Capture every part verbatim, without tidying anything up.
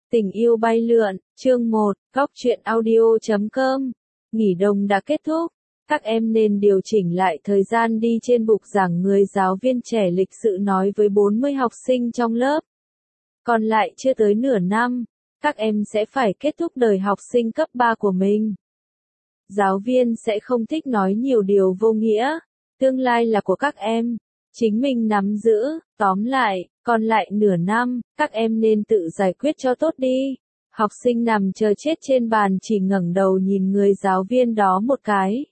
Tình yêu bay lượn, chương một, góc truyện audio chấm com. Nghỉ đông đã kết thúc, các em nên điều chỉnh lại thời gian đi trên bục giảng, người giáo viên trẻ lịch sự nói với bốn mươi học sinh trong lớp. Còn lại chưa tới nửa năm, các em sẽ phải kết thúc đời học sinh cấp ba của mình. Giáo viên sẽ không thích nói nhiều điều vô nghĩa, tương lai là của các em, chính mình nắm giữ, tóm lại, còn lại nửa năm, các em nên tự giải quyết cho tốt đi. Học sinh nằm chờ chết trên bàn chỉ ngẩng đầu nhìn người giáo viên đó một cái.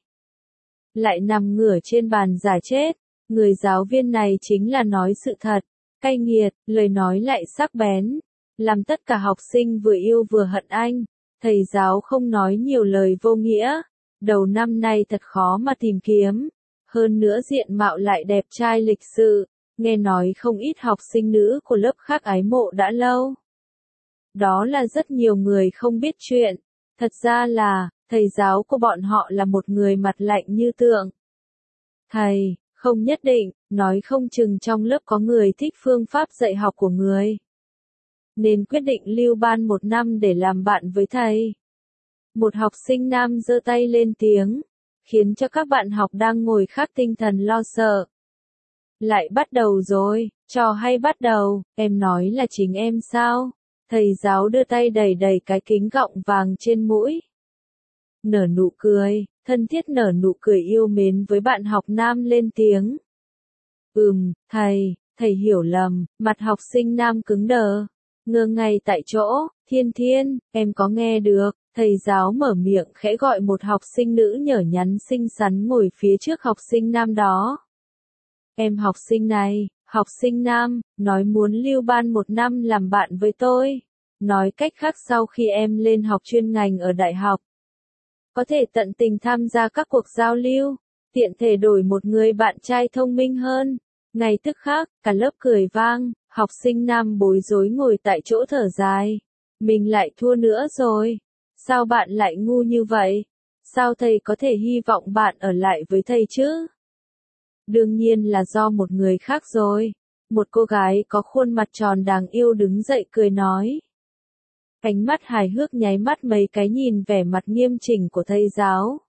Lại nằm ngửa trên bàn giả chết, người giáo viên này chính là nói sự thật, cay nghiệt, lời nói lại sắc bén, làm tất cả học sinh vừa yêu vừa hận anh. Thầy giáo không nói nhiều lời vô nghĩa, đầu năm nay thật khó mà tìm kiếm, hơn nữa diện mạo lại đẹp trai lịch sự, nghe nói không ít học sinh nữ của lớp khác ái mộ đã lâu. Đó là rất nhiều người không biết chuyện, thật ra là, thầy giáo của bọn họ là một người mặt lạnh như tượng. Thầy, không nhất định, nói không chừng trong lớp có người thích phương pháp dạy học của người, nên quyết định lưu ban một năm để làm bạn với thầy. Một học sinh nam giơ tay lên tiếng, khiến cho các bạn học đang ngồi khác tinh thần lo sợ. Lại bắt đầu rồi, trò hay bắt đầu, em nói là chính em sao? Thầy giáo đưa tay đẩy đẩy cái kính gọng vàng trên mũi. Nở nụ cười, thân thiết nở nụ cười yêu mến với bạn học nam lên tiếng. Ừm, thầy, thầy hiểu lầm, mặt học sinh nam cứng đờ, ngơ ngay tại chỗ. Thiên Thiên, em có nghe được? Thầy giáo mở miệng khẽ gọi một học sinh nữ nhỏ nhắn xinh xắn ngồi phía trước học sinh nam đó. Em học sinh này, học sinh nam, nói muốn lưu ban một năm làm bạn với tôi. Nói cách khác sau khi em lên học chuyên ngành ở đại học, có thể tận tình tham gia các cuộc giao lưu, tiện thể đổi một người bạn trai thông minh hơn. Ngay tức khắc, cả lớp cười vang, học sinh nam bối rối ngồi tại chỗ thở dài. Mình lại thua nữa rồi. Sao bạn lại ngu như vậy? Sao thầy có thể hy vọng bạn ở lại với thầy chứ? Đương nhiên là do một người khác rồi. Một cô gái có khuôn mặt tròn đáng yêu đứng dậy cười nói. Ánh mắt hài hước nháy mắt mấy cái nhìn vẻ mặt nghiêm chỉnh của thầy giáo.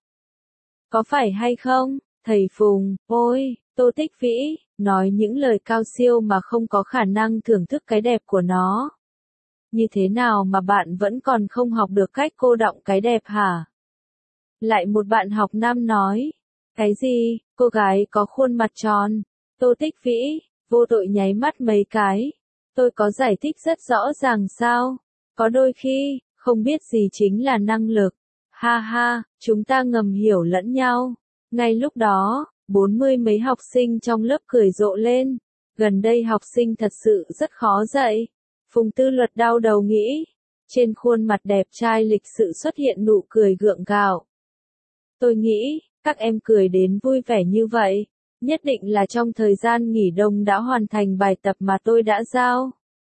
Có phải hay không, thầy Phùng? Ôi, Tô Tích Vĩ, nói những lời cao siêu mà không có khả năng thưởng thức cái đẹp của nó. Như thế nào mà bạn vẫn còn không học được cách cô đọng cái đẹp hả? Lại một bạn học nam nói. Cái gì, cô gái có khuôn mặt tròn? Tô Tích Vĩ, vô tội nháy mắt mấy cái. Tôi có giải thích rất rõ ràng sao? Có đôi khi, không biết gì chính là năng lực. Ha ha, chúng ta ngầm hiểu lẫn nhau. Ngay lúc đó, bốn mươi mấy học sinh trong lớp cười rộ lên. Gần đây học sinh thật sự rất khó dạy. Phùng Tư Luật đau đầu nghĩ. Trên khuôn mặt đẹp trai lịch sự xuất hiện nụ cười gượng gạo. Tôi nghĩ, các em cười đến vui vẻ như vậy, nhất định là trong thời gian nghỉ đông đã hoàn thành bài tập mà tôi đã giao.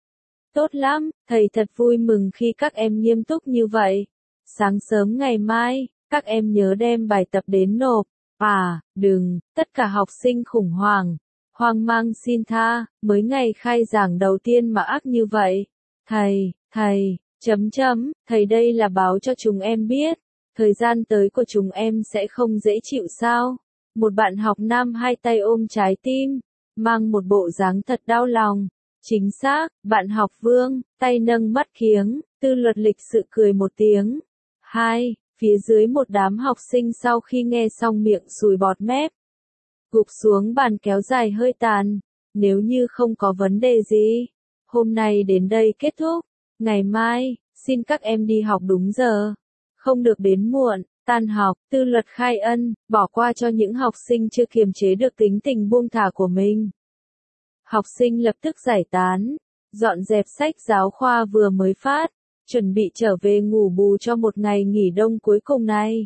Tốt lắm, thầy thật vui mừng khi các em nghiêm túc như vậy. Sáng sớm ngày mai, các em nhớ đem bài tập đến nộp. À, đừng, tất cả học sinh khủng hoảng. Hoang mang xin tha, mới ngày khai giảng đầu tiên mà ác như vậy. Thầy, thầy, chấm chấm, thầy đây là báo cho chúng em biết. Thời gian tới của chúng em sẽ không dễ chịu sao? Một bạn học nam hai tay ôm trái tim, mang một bộ dáng thật đau lòng. Chính xác, bạn học Vương, tay nâng mắt kiếng, Tư Luật lịch sự cười một tiếng. Hai, phía dưới một đám học sinh sau khi nghe xong miệng sùi bọt mép. Gục xuống bàn kéo dài hơi tàn. Nếu như không có vấn đề gì, hôm nay đến đây kết thúc. Ngày mai, xin các em đi học đúng giờ. Không được đến muộn. Tan học, Tư Luật khai ân, bỏ qua cho những học sinh chưa kiềm chế được tính tình buông thả của mình. Học sinh lập tức giải tán, dọn dẹp sách giáo khoa vừa mới phát, chuẩn bị trở về ngủ bù cho một ngày nghỉ đông cuối cùng này.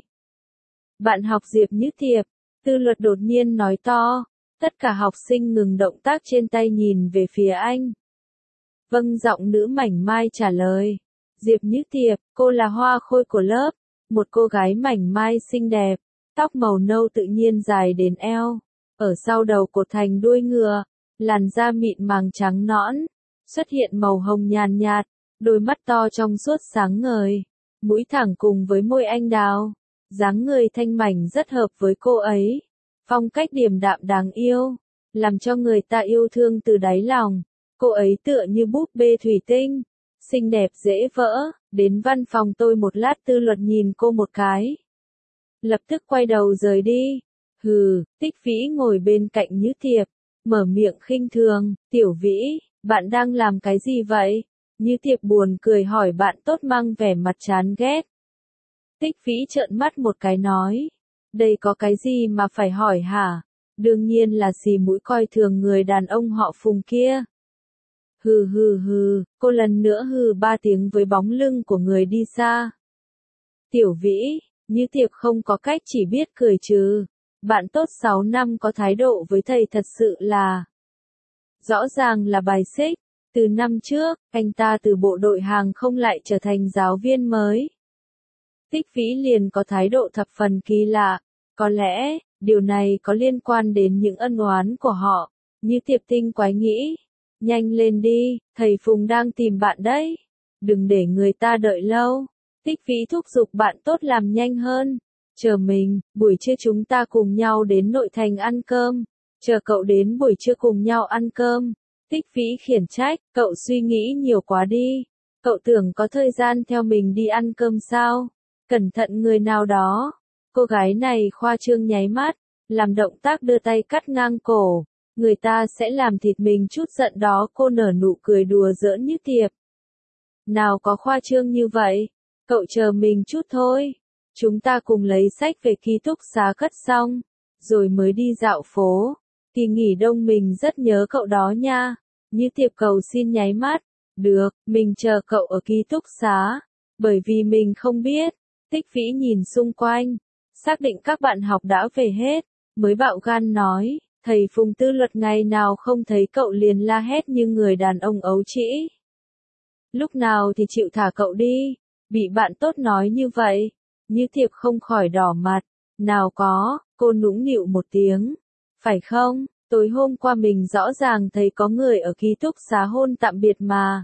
Bạn học Diệp Như Thiệp, Tư Luật đột nhiên nói to, tất cả học sinh ngừng động tác trên tay nhìn về phía anh. Vâng, giọng nữ mảnh mai trả lời. Diệp Như Thiệp, cô là hoa khôi của lớp, một cô gái mảnh mai xinh đẹp, tóc màu nâu tự nhiên dài đến eo, ở sau đầu cột thành đuôi ngựa, làn da mịn màng trắng nõn, xuất hiện màu hồng nhàn nhạt, đôi mắt to trong suốt sáng ngời, mũi thẳng cùng với môi anh đào, dáng người thanh mảnh rất hợp với cô ấy, phong cách điềm đạm đáng yêu, làm cho người ta yêu thương từ đáy lòng. Cô ấy tựa như búp bê thủy tinh, xinh đẹp dễ vỡ, đến văn phòng tôi một lát Tư Luật nhìn cô một cái. Lập tức quay đầu rời đi. Hừ, Tích Vĩ ngồi bên cạnh Như Tiệp, mở miệng khinh thường, Tiểu Vĩ, bạn đang làm cái gì vậy? Như Tiệp buồn cười hỏi bạn tốt mang vẻ mặt chán ghét. Tích Vĩ trợn mắt một cái nói, đây có cái gì mà phải hỏi hả? Đương nhiên là xì mũi coi thường người đàn ông họ Phùng kia. Hừ hừ hừ, cô lần nữa hừ ba tiếng với bóng lưng của người đi xa. Tiểu Vĩ, Như Tiệp không có cách chỉ biết cười trừ. Bạn tốt sáu năm có thái độ với thầy thật sự là rõ ràng là bài xích. Từ năm trước, anh ta từ bộ đội hàng không lại trở thành giáo viên mới. Tích Vĩ liền có thái độ thập phần kỳ lạ. Có lẽ, điều này có liên quan đến những ân oán của họ. Như Tiệp tinh quái nghĩ. Nhanh lên đi, thầy Phùng đang tìm bạn đấy. Đừng để người ta đợi lâu. Tích Vĩ thúc giục bạn tốt làm nhanh hơn. Chờ mình, buổi trưa chúng ta cùng nhau đến nội thành ăn cơm. Chờ cậu đến buổi trưa cùng nhau ăn cơm. Tích Vĩ khiển trách, cậu suy nghĩ nhiều quá đi. Cậu tưởng có thời gian theo mình đi ăn cơm sao? Cẩn thận người nào đó. Cô gái này khoa trương nháy mắt, làm động tác đưa tay cắt ngang cổ. Người ta sẽ làm thịt mình chút giận đó. Cô nở nụ cười đùa giỡn Như Tiệp. Nào có khoa trương như vậy, cậu chờ mình chút thôi. Chúng ta cùng lấy sách về ký túc xá cất xong, rồi mới đi dạo phố. Kỳ nghỉ đông mình rất nhớ cậu đó nha. Như Tiệp cầu xin nháy mắt. Được, mình chờ cậu ở ký túc xá. Bởi vì mình không biết. Tích Vĩ nhìn xung quanh, xác định các bạn học đã về hết, mới bạo gan nói. Thầy Phùng Tư Luật ngày nào không thấy cậu liền la hét như người đàn ông ấu trĩ. Lúc nào thì chịu thả cậu đi. Bị bạn tốt nói như vậy. Như Tiệp không khỏi đỏ mặt. Nào có, cô nũng nịu một tiếng. Phải không, tối hôm qua mình rõ ràng thấy có người ở ký túc xá hôn tạm biệt mà.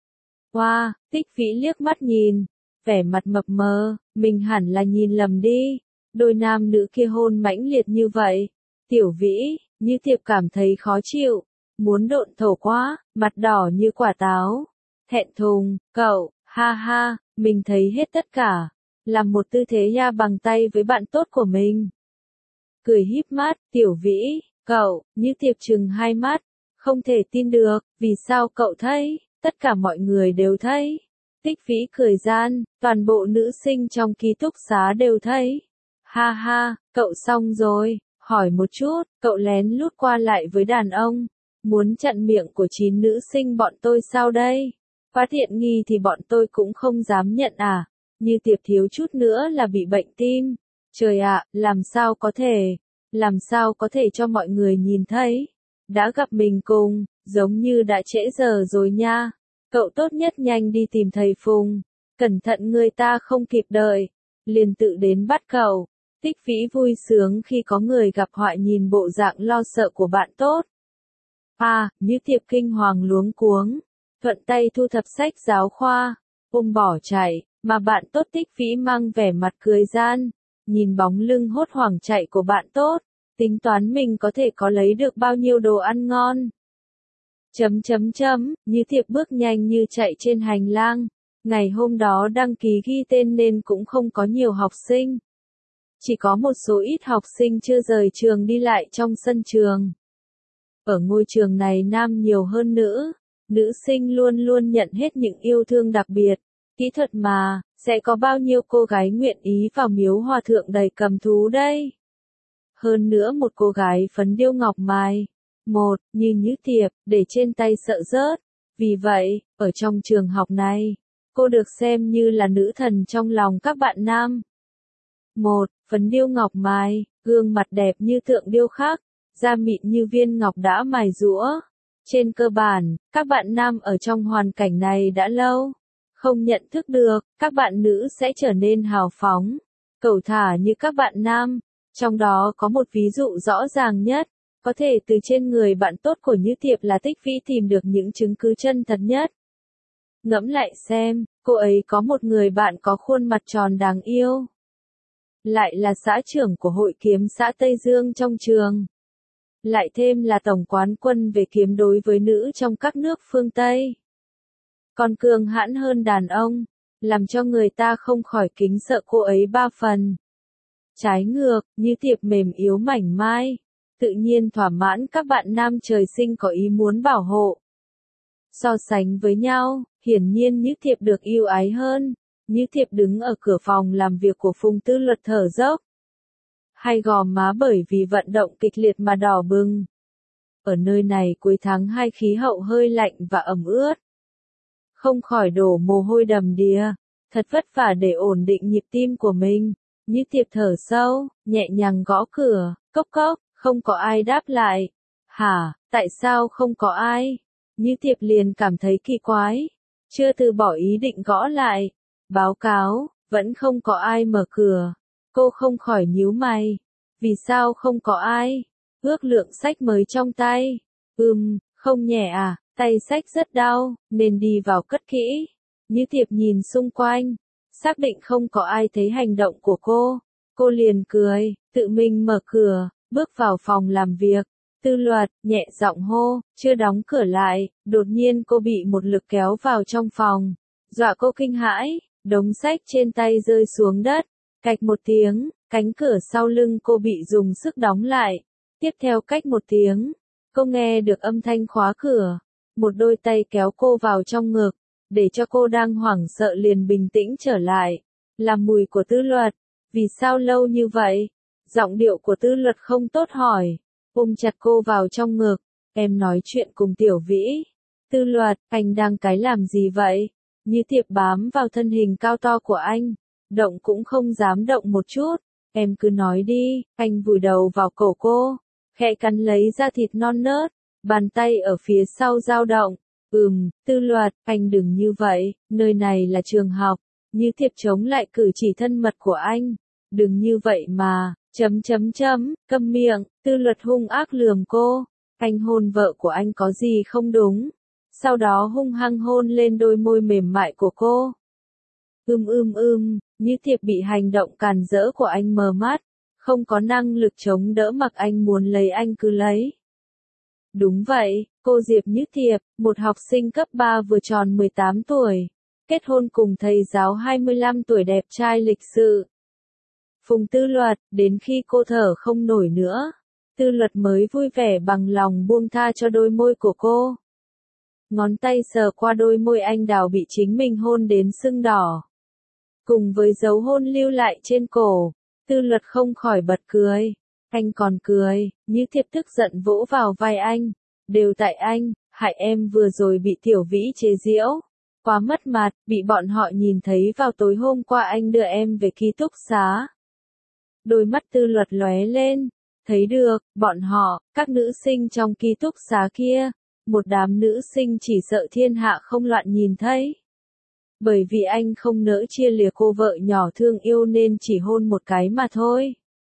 Wow, Tích Vĩ liếc mắt nhìn, vẻ mặt mập mờ, mình hẳn là nhìn lầm đi. Đôi nam nữ kia hôn mãnh liệt như vậy. Tiểu Vĩ, Như Tiệp cảm thấy khó chịu, muốn độn thổ quá, mặt đỏ như quả táo. Thẹn thùng, cậu, ha ha, mình thấy hết tất cả. Làm một tư thế ya bằng tay với bạn tốt của mình. Cười híp mắt, Tiểu Vĩ, cậu, Như Tiệp trừng hai mắt, không thể tin được, vì sao cậu thấy, tất cả mọi người đều thấy. Tích Vĩ cười gian, toàn bộ nữ sinh trong ký túc xá đều thấy. Ha ha, cậu xong rồi, hỏi một chút, cậu lén lút qua lại với đàn ông, muốn chặn miệng của chín nữ sinh bọn tôi sao đây? Phát hiện nghi thì bọn tôi cũng không dám nhận à? Như Tiệp thiếu chút nữa là bị bệnh tim. Trời ạ, làm sao có thể, làm sao có thể cho mọi người nhìn thấy. Đã gặp mình cùng, giống như đã trễ giờ rồi nha. Cậu tốt nhất nhanh đi tìm thầy Phùng. Cẩn thận người ta không kịp đợi. Liền tự đến bắt cậu. Tích Vĩ vui sướng khi có người gặp họa nhìn bộ dạng lo sợ của bạn tốt. À, Như Tiệp kinh hoàng luống cuống. Thuận tay thu thập sách giáo khoa. Ôm bỏ chạy. Mà bạn tốt Tích Vĩ mang vẻ mặt cười gian, nhìn bóng lưng hốt hoảng chạy của bạn tốt, tính toán mình có thể có lấy được bao nhiêu đồ ăn ngon. Chấm chấm chấm, Như Tiệp bước nhanh như chạy trên hành lang, ngày hôm đó đăng ký ghi tên nên cũng không có nhiều học sinh. Chỉ có một số ít học sinh chưa rời trường đi lại trong sân trường. Ở ngôi trường này nam nhiều hơn nữ, nữ sinh luôn luôn nhận hết những yêu thương đặc biệt. Kỹ thuật mà, sẽ có bao nhiêu cô gái nguyện ý vào miếu hòa thượng đầy cầm thú đây? Hơn nữa một cô gái phấn điêu ngọc mài. Một, như Như Tiệp, để trên tay sợ rớt. Vì vậy, ở trong trường học này, cô được xem như là nữ thần trong lòng các bạn nam. Một, phấn điêu ngọc mài, gương mặt đẹp như tượng điêu khắc, da mịn như viên ngọc đã mài giũa. Trên cơ bản, các bạn nam ở trong hoàn cảnh này đã lâu. Không nhận thức được, các bạn nữ sẽ trở nên hào phóng, cẩu thả như các bạn nam. Trong đó có một ví dụ rõ ràng nhất, có thể từ trên người bạn tốt của Như Tiệp là Tích Vĩ tìm được những chứng cứ chân thật nhất. Ngẫm lại xem, cô ấy có một người bạn có khuôn mặt tròn đáng yêu. Lại là xã trưởng của hội kiếm xã Tây Dương trong trường. Lại thêm là tổng quán quân về kiếm đối với nữ trong các nước phương Tây. Còn cường hãn hơn đàn ông, làm cho người ta không khỏi kính sợ cô ấy ba phần. Trái ngược, Như Thiệp mềm yếu mảnh mai, tự nhiên thỏa mãn các bạn nam trời sinh có ý muốn bảo hộ. So sánh với nhau, hiển nhiên Như Thiệp được yêu ái hơn. Như Thiệp đứng ở cửa phòng làm việc của Phùng Tư Luật thở dốc. Hai gò má bởi vì vận động kịch liệt mà đỏ bừng. Ở nơi này cuối tháng hai khí hậu hơi lạnh và ẩm ướt. Không khỏi đổ mồ hôi đầm đìa, thật vất vả để ổn định nhịp tim của mình. Như Thiệp thở sâu, nhẹ nhàng gõ cửa, cốc cốc, không có ai đáp lại. Hả, tại sao không có ai? Như Thiệp liền cảm thấy kỳ quái, chưa từ bỏ ý định gõ lại. Báo cáo, vẫn không có ai mở cửa. Cô không khỏi nhíu mày. Vì sao không có ai? Ước lượng sách mới trong tay. Ừm, không nhẹ à, tay sách rất đau, nên đi vào cất kỹ. Như Thiệp nhìn xung quanh, xác định không có ai thấy hành động của cô. Cô liền cười, tự mình mở cửa, bước vào phòng làm việc. Tư Luật, nhẹ giọng hô, chưa đóng cửa lại, đột nhiên cô bị một lực kéo vào trong phòng. Dọa cô kinh hãi, đống sách trên tay rơi xuống đất. Cạch một tiếng, cánh cửa sau lưng cô bị dùng sức đóng lại. Tiếp theo cách một tiếng, cô nghe được âm thanh khóa cửa. Một đôi tay kéo cô vào trong ngực, để cho cô đang hoảng sợ liền bình tĩnh trở lại. Là mùi của Tư Luật. Vì sao lâu như vậy? Giọng điệu của Tư Luật không tốt hỏi. Ôm chặt cô vào trong ngực. Em nói chuyện cùng Tiểu Vĩ. Tư Luật, anh đang cái làm gì vậy? Như Thiệp bám vào thân hình cao to của anh. Động cũng không dám động một chút. Em cứ nói đi. Anh vùi đầu vào cổ cô. Khẽ cắn lấy da thịt non nớt. Bàn tay ở phía sau dao động. Ừm, Tư Luật, anh đừng như vậy. Nơi này là trường học. Như Thiệp chống lại cử chỉ thân mật của anh. Đừng như vậy mà. Chấm chấm chấm, câm miệng. Tư Luật hung ác lườm cô. Anh hôn vợ của anh có gì không đúng? Sau đó hung hăng hôn lên đôi môi mềm mại của cô. Ưm ưm ưm, Như Thiệp bị hành động càn rỡ của anh mờ mắt, không có năng lực chống đỡ mặc anh muốn lấy anh cứ lấy. Đúng vậy, cô Diệp Như Thiệp, một học sinh cấp ba vừa tròn mười tám tuổi, kết hôn cùng thầy giáo hai mươi lăm tuổi đẹp trai lịch sự. Phùng Tư Luật, đến khi cô thở không nổi nữa, Tư Luật mới vui vẻ bằng lòng buông tha cho đôi môi của cô. Ngón tay sờ qua đôi môi anh đào bị chính mình hôn đến sưng đỏ. Cùng với dấu hôn lưu lại trên cổ, Tư Luật không khỏi bật cười. Anh còn cười, Như Thiệp tức giận vỗ vào vai anh. Đều tại anh, hại em vừa rồi bị Tiểu Vĩ chế giễu. Quá mất mặt, bị bọn họ nhìn thấy vào tối hôm qua anh đưa em về ký túc xá. Đôi mắt Tư Luật lóe lên, thấy được, bọn họ, các nữ sinh trong ký túc xá kia, một đám nữ sinh chỉ sợ thiên hạ không loạn nhìn thấy. Bởi vì anh không nỡ chia lìa cô vợ nhỏ thương yêu nên chỉ hôn một cái mà thôi.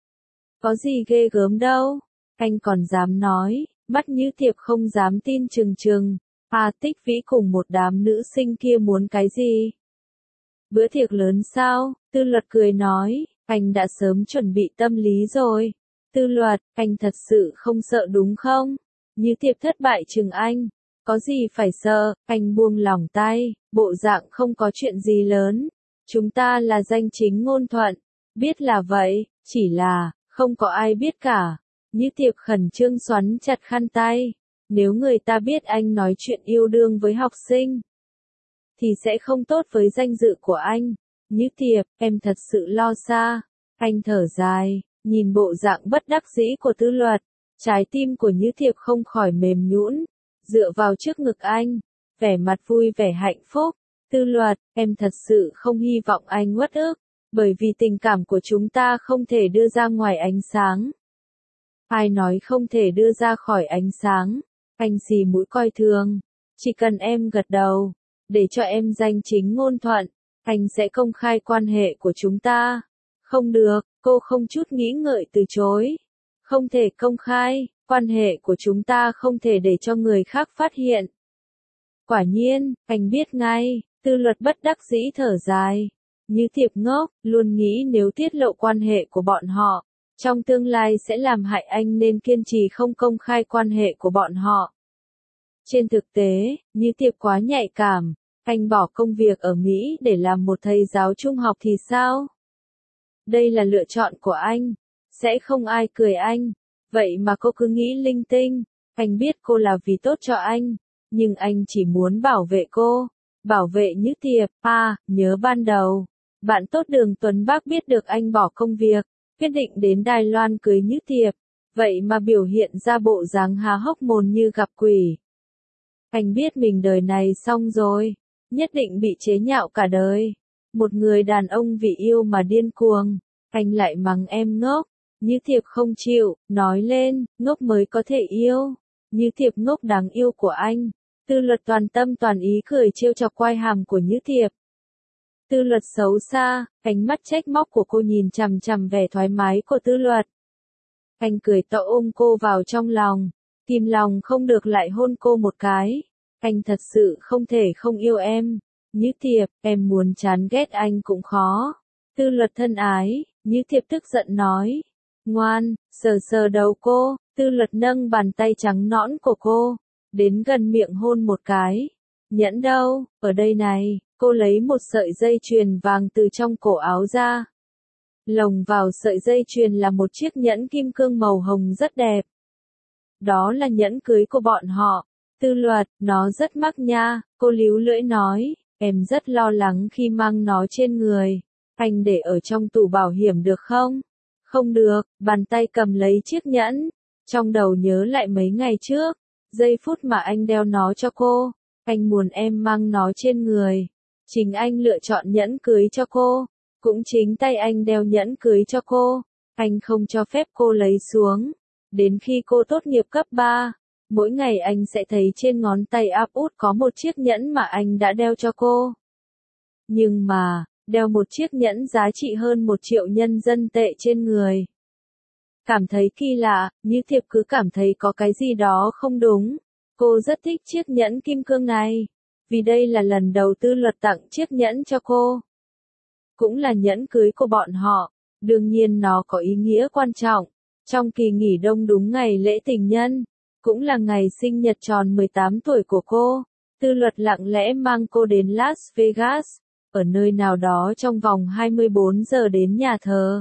Có gì ghê gớm đâu, anh còn dám nói, mắt Như Thiệp không dám tin chừng chừng. À, Tích Vĩ cùng một đám nữ sinh kia muốn cái gì? Bữa tiệc lớn sao? Tư Luật cười nói, anh đã sớm chuẩn bị tâm lý rồi. Tư Luật, anh thật sự không sợ đúng không? Như Thiệp thất bại chừng anh. Có gì phải sợ, anh buông lỏng tay, bộ dạng không có chuyện gì lớn. Chúng ta là danh chính ngôn thuận, biết là vậy, chỉ là, không có ai biết cả. Như Thiệp khẩn trương xoắn chặt khăn tay. Nếu người ta biết anh nói chuyện yêu đương với học sinh, thì sẽ không tốt với danh dự của anh. Như Thiệp, em thật sự lo xa. Anh thở dài, nhìn bộ dạng bất đắc dĩ của Tư Luật. Trái tim của Như Thiệp không khỏi mềm nhũn, dựa vào trước ngực anh, vẻ mặt vui vẻ hạnh phúc. Tư Luật, em thật sự không hy vọng anh uất ức, bởi vì tình cảm của chúng ta không thể đưa ra ngoài ánh sáng. Ai nói không thể đưa ra khỏi ánh sáng? Anh xì mũi coi thường. Chỉ cần em gật đầu, để cho em danh chính ngôn thuận, anh sẽ công khai quan hệ của chúng ta. Không được, cô không chút nghĩ ngợi từ chối. Không thể công khai, quan hệ của chúng ta không thể để cho người khác phát hiện. Quả nhiên, anh biết ngay, Tư Luật bất đắc dĩ thở dài. Như Thiệp ngốc, luôn nghĩ nếu tiết lộ quan hệ của bọn họ, trong tương lai sẽ làm hại anh nên kiên trì không công khai quan hệ của bọn họ. Trên thực tế, Như Thiệp quá nhạy cảm, anh bỏ công việc ở Mỹ để làm một thầy giáo trung học thì sao? Đây là lựa chọn của anh, sẽ không ai cười anh, vậy mà cô cứ nghĩ linh tinh, anh biết cô là vì tốt cho anh, nhưng anh chỉ muốn bảo vệ cô, bảo vệ Như Thiệp. À, nhớ ban đầu, bạn tốt Đường Tuấn Bác biết được anh bỏ công việc, quyết định đến Đài Loan cưới Như Thiệp, vậy mà biểu hiện ra bộ dáng há hốc mồm như gặp quỷ. Anh biết mình đời này xong rồi, nhất định bị chế nhạo cả đời. Một người đàn ông vì yêu mà điên cuồng, anh lại mắng em ngốc. Như Thiệp không chịu, nói lên, ngốc mới có thể yêu. Như Thiệp ngốc đáng yêu của anh. Tư Luật toàn tâm toàn ý cười trêu chọc quai hàm của Như Thiệp. Tư Luật xấu xa, ánh mắt trách móc của cô nhìn chằm chằm vẻ thoải mái của Tư Luật. Anh cười to ôm cô vào trong lòng, kìm lòng không được lại hôn cô một cái. Anh thật sự không thể không yêu em. Như Thiệp, em muốn chán ghét anh cũng khó. Tư Luật thân ái, Như Thiệp tức giận nói. Ngoan, sờ sờ đầu cô, Tư Luật nâng bàn tay trắng nõn của cô, đến gần miệng hôn một cái. Nhẫn đâu, ở đây này, cô lấy một sợi dây chuyền vàng từ trong cổ áo ra. Lồng vào sợi dây chuyền là một chiếc nhẫn kim cương màu hồng rất đẹp. Đó là nhẫn cưới của bọn họ. Tư Luật, nó rất mắc nha, cô líu lưỡi nói, em rất lo lắng khi mang nó trên người. Anh để ở trong tủ bảo hiểm được không? Không được, bàn tay cầm lấy chiếc nhẫn. Trong đầu nhớ lại mấy ngày trước, giây phút mà anh đeo nó cho cô. Anh muốn em mang nó trên người. Chính anh lựa chọn nhẫn cưới cho cô. Cũng chính tay anh đeo nhẫn cưới cho cô. Anh không cho phép cô lấy xuống. Đến khi cô tốt nghiệp cấp ba, mỗi ngày anh sẽ thấy trên ngón tay áp út có một chiếc nhẫn mà anh đã đeo cho cô. Nhưng mà, đeo một chiếc nhẫn giá trị hơn một triệu nhân dân tệ trên người. Cảm thấy kỳ lạ, Như Thiệp cứ cảm thấy có cái gì đó không đúng. Cô rất thích chiếc nhẫn kim cương này, vì đây là lần đầu Tư Luật tặng chiếc nhẫn cho cô. Cũng là nhẫn cưới của bọn họ, đương nhiên nó có ý nghĩa quan trọng. Trong kỳ nghỉ đông đúng ngày lễ tình nhân, cũng là ngày sinh nhật tròn mười tám tuổi của cô, Tư Luật lặng lẽ mang cô đến Las Vegas, ở nơi nào đó trong vòng hai mươi bốn giờ đến nhà thờ.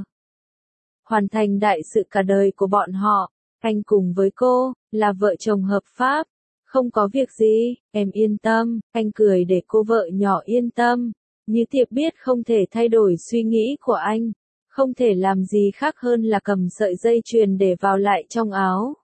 Hoàn thành đại sự cả đời của bọn họ, anh cùng với cô, là vợ chồng hợp pháp. Không có việc gì, em yên tâm, anh cười để cô vợ nhỏ yên tâm. Như Thiệp biết không thể thay đổi suy nghĩ của anh, không thể làm gì khác hơn là cầm sợi dây chuyền để vào lại trong áo.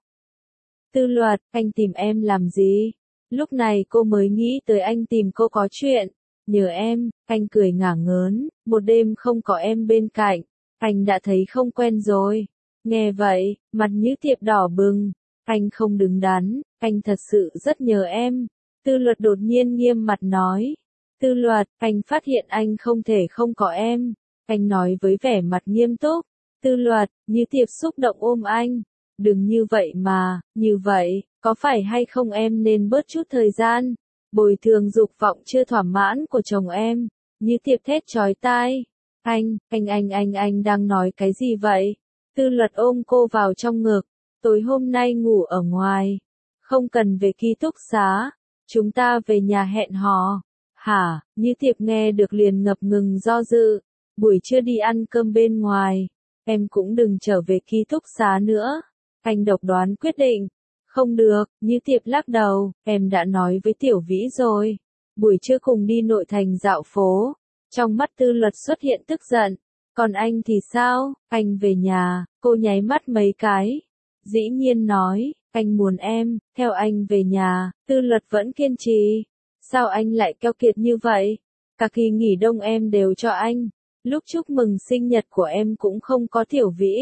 Tư Luật, anh tìm em làm gì? Lúc này cô mới nghĩ tới anh tìm cô có chuyện. Nhờ em, anh cười ngả ngớn, một đêm không có em bên cạnh, anh đã thấy không quen rồi. Nghe vậy, mặt Như Thiệp đỏ bừng, anh không đứng đắn, anh thật sự rất nhớ em. Tư Luật đột nhiên nghiêm mặt nói. Tư Luật, anh phát hiện anh không thể không có em. Anh nói với vẻ mặt nghiêm túc. Tư Luật, Như Thiệp xúc động ôm anh. Đừng như vậy mà, như vậy, có phải hay không em nên bớt chút thời gian, bồi thường dục vọng chưa thỏa mãn của chồng em. Như Thiệp thét chói tai. Anh, anh anh anh anh đang nói cái gì vậy? Tư Luật ôm cô vào trong ngực. Tối hôm nay ngủ ở ngoài. Không cần về ký túc xá. Chúng ta về nhà hẹn hò. Hả? Như Thiệp nghe được liền ngập ngừng do dự. Buổi trưa đi ăn cơm bên ngoài. Em cũng đừng trở về ký túc xá nữa. Anh độc đoán quyết định. Không được, Như Thiệp lắc đầu, em đã nói với Tiểu Vĩ rồi. Buổi trưa cùng đi nội thành dạo phố. Trong mắt Tư Luật xuất hiện tức giận. Còn anh thì sao? Anh về nhà, cô nháy mắt mấy cái. Dĩ nhiên nói, anh muốn em, theo anh về nhà. Tư Luật vẫn kiên trì. Sao anh lại keo kiệt như vậy? Cả kỳ nghỉ đông em đều cho anh. Lúc chúc mừng sinh nhật của em cũng không có Tiểu Vĩ.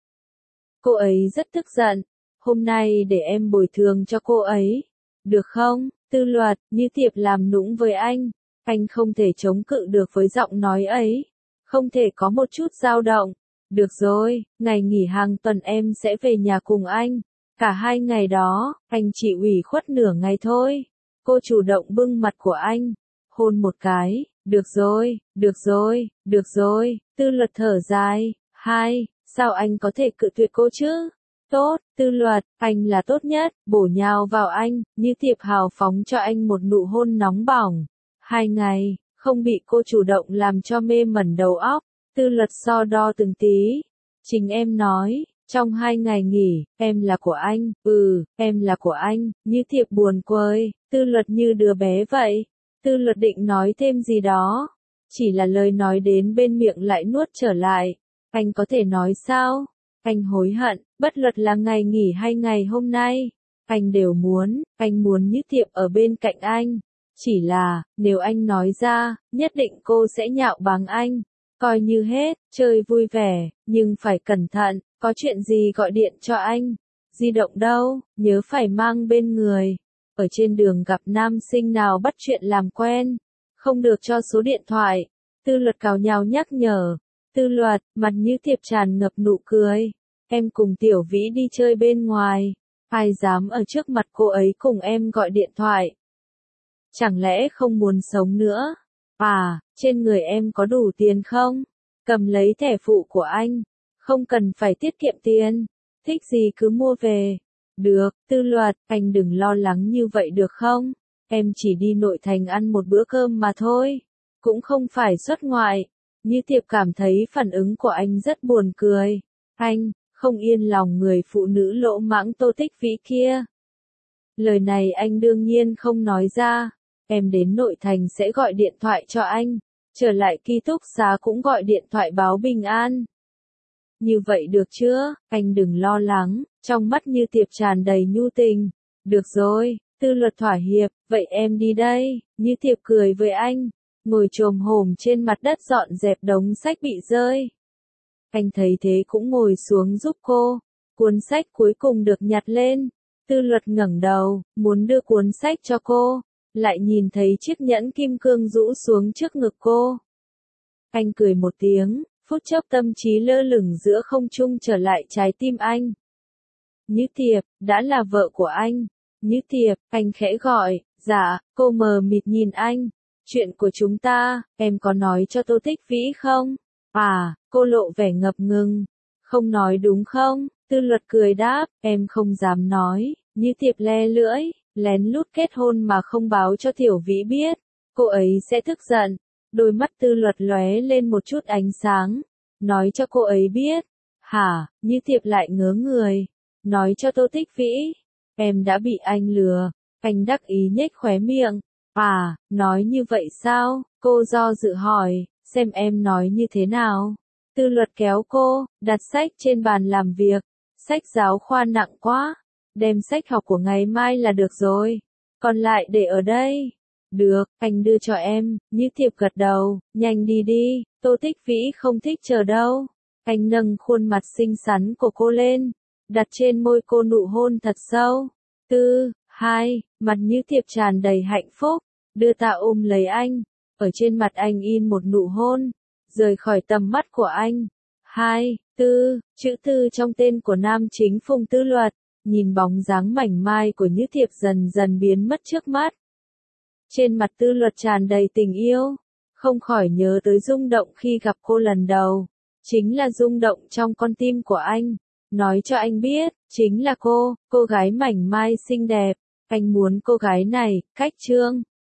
Cô ấy rất tức giận. Hôm nay để em bồi thường cho cô ấy. Được không? Tư Luật, Như Thiệp làm nũng với anh. Anh không thể chống cự được với giọng nói ấy. Không thể có một chút dao động. Được rồi, ngày nghỉ hàng tuần em sẽ về nhà cùng anh. Cả hai ngày đó, anh chỉ ủy khuất nửa ngày thôi. Cô chủ động bưng mặt của anh, hôn một cái, được rồi, được rồi, được rồi, Tư Luật thở dài, hai, sao anh có thể cự tuyệt cô chứ? Tốt, Tư Luật, anh là tốt nhất, bổ nhào vào anh, Như Thiệp hào phóng cho anh một nụ hôn nóng bỏng. Hai ngày, không bị cô chủ động làm cho mê mẩn đầu óc, Tư Luật so đo từng tí. Chính em nói, trong hai ngày nghỉ, em là của anh, ừ, em là của anh, Như Thiệp buồn quơi, Tư Luật như đứa bé vậy. Tư Luật định nói thêm gì đó, chỉ là lời nói đến bên miệng lại nuốt trở lại. Anh có thể nói sao? Anh hối hận, bất luận là ngày nghỉ hay ngày hôm nay, anh đều muốn, anh muốn Như Thiệp ở bên cạnh anh. Chỉ là, nếu anh nói ra, nhất định cô sẽ nhạo báng anh. Coi như hết, chơi vui vẻ, nhưng phải cẩn thận, có chuyện gì gọi điện cho anh. Di động đâu, nhớ phải mang bên người. Ở trên đường gặp nam sinh nào bắt chuyện làm quen, không được cho số điện thoại. Tư Luật cào nhào nhắc nhở. Tư Luật, mặt Như Thiệp tràn ngập nụ cười. Em cùng Tiểu Vĩ đi chơi bên ngoài. Ai dám ở trước mặt cô ấy cùng em gọi điện thoại? Chẳng lẽ không muốn sống nữa? À, trên người em có đủ tiền không? Cầm lấy thẻ phụ của anh. Không cần phải tiết kiệm tiền. Thích gì cứ mua về. Được, Tư Luật, anh đừng lo lắng như vậy được không? Em chỉ đi nội thành ăn một bữa cơm mà thôi. Cũng không phải xuất ngoại. Như Thiệp cảm thấy phản ứng của anh rất buồn cười. Anh, không yên lòng người phụ nữ lỗ mãng Tô Tích Vĩ kia. Lời này anh đương nhiên không nói ra. Em đến nội thành sẽ gọi điện thoại cho anh. Trở lại ký túc xá cũng gọi điện thoại báo bình an. Như vậy được chưa? Anh đừng lo lắng. Trong mắt Như Thiệp tràn đầy nhu tình. Được rồi, Tư Luật thỏa hiệp. Vậy em đi đây. Như Thiệp cười với anh. Ngồi chồm hổm trên mặt đất dọn dẹp đống sách bị rơi. Anh thấy thế cũng ngồi xuống giúp cô. Cuốn sách cuối cùng được nhặt lên. Tư Luật ngẩng đầu, muốn đưa cuốn sách cho cô. Lại nhìn thấy chiếc nhẫn kim cương rũ xuống trước ngực cô. Anh cười một tiếng, phút chốc tâm trí lơ lửng giữa không trung trở lại trái tim anh. Như Thiệp, đã là vợ của anh. Như Thiệp, anh khẽ gọi, dạ, cô mờ mịt nhìn anh. Chuyện của chúng ta, em có nói cho Tô Tích Vĩ không? À, cô lộ vẻ ngập ngừng. Không nói đúng không? Tư Luật cười đáp, em không dám nói. Như Thiệp le lưỡi, lén lút kết hôn mà không báo cho Tiểu Vĩ biết. Cô ấy sẽ tức giận. Đôi mắt Tư Luật lóe lên một chút ánh sáng. Nói cho cô ấy biết. Hả, Như Thiệp lại ngớ người. Nói cho Tô Tích Vĩ. Em đã bị anh lừa. Anh đắc ý nhếch khóe miệng. À, nói như vậy sao? Cô do dự hỏi, xem em nói như thế nào. Tư Luật kéo cô, đặt sách trên bàn làm việc. Sách giáo khoa nặng quá. Đem sách học của ngày mai là được rồi. Còn lại để ở đây. Được, anh đưa cho em. Như Thiệp gật đầu, nhanh đi đi. Tô Tích Vĩ không thích chờ đâu. Anh nâng khuôn mặt xinh xắn của cô lên. Đặt trên môi cô nụ hôn thật sâu. Tư, hai, mặt Như Thiệp tràn đầy hạnh phúc. Đưa tạ ôm lấy anh. Ở trên mặt anh in một nụ hôn. Rời khỏi tầm mắt của anh. Hai, tư, chữ tư trong tên của nam chính Phùng Tư Luật. Nhìn bóng dáng mảnh mai của Như Thiệp dần dần biến mất trước mắt. Trên mặt Tư Luật tràn đầy tình yêu. Không khỏi nhớ tới rung động khi gặp cô lần đầu. Chính là rung động trong con tim của anh. Nói cho anh biết, chính là cô, cô gái mảnh mai xinh đẹp. Anh muốn cô gái này, cách chương.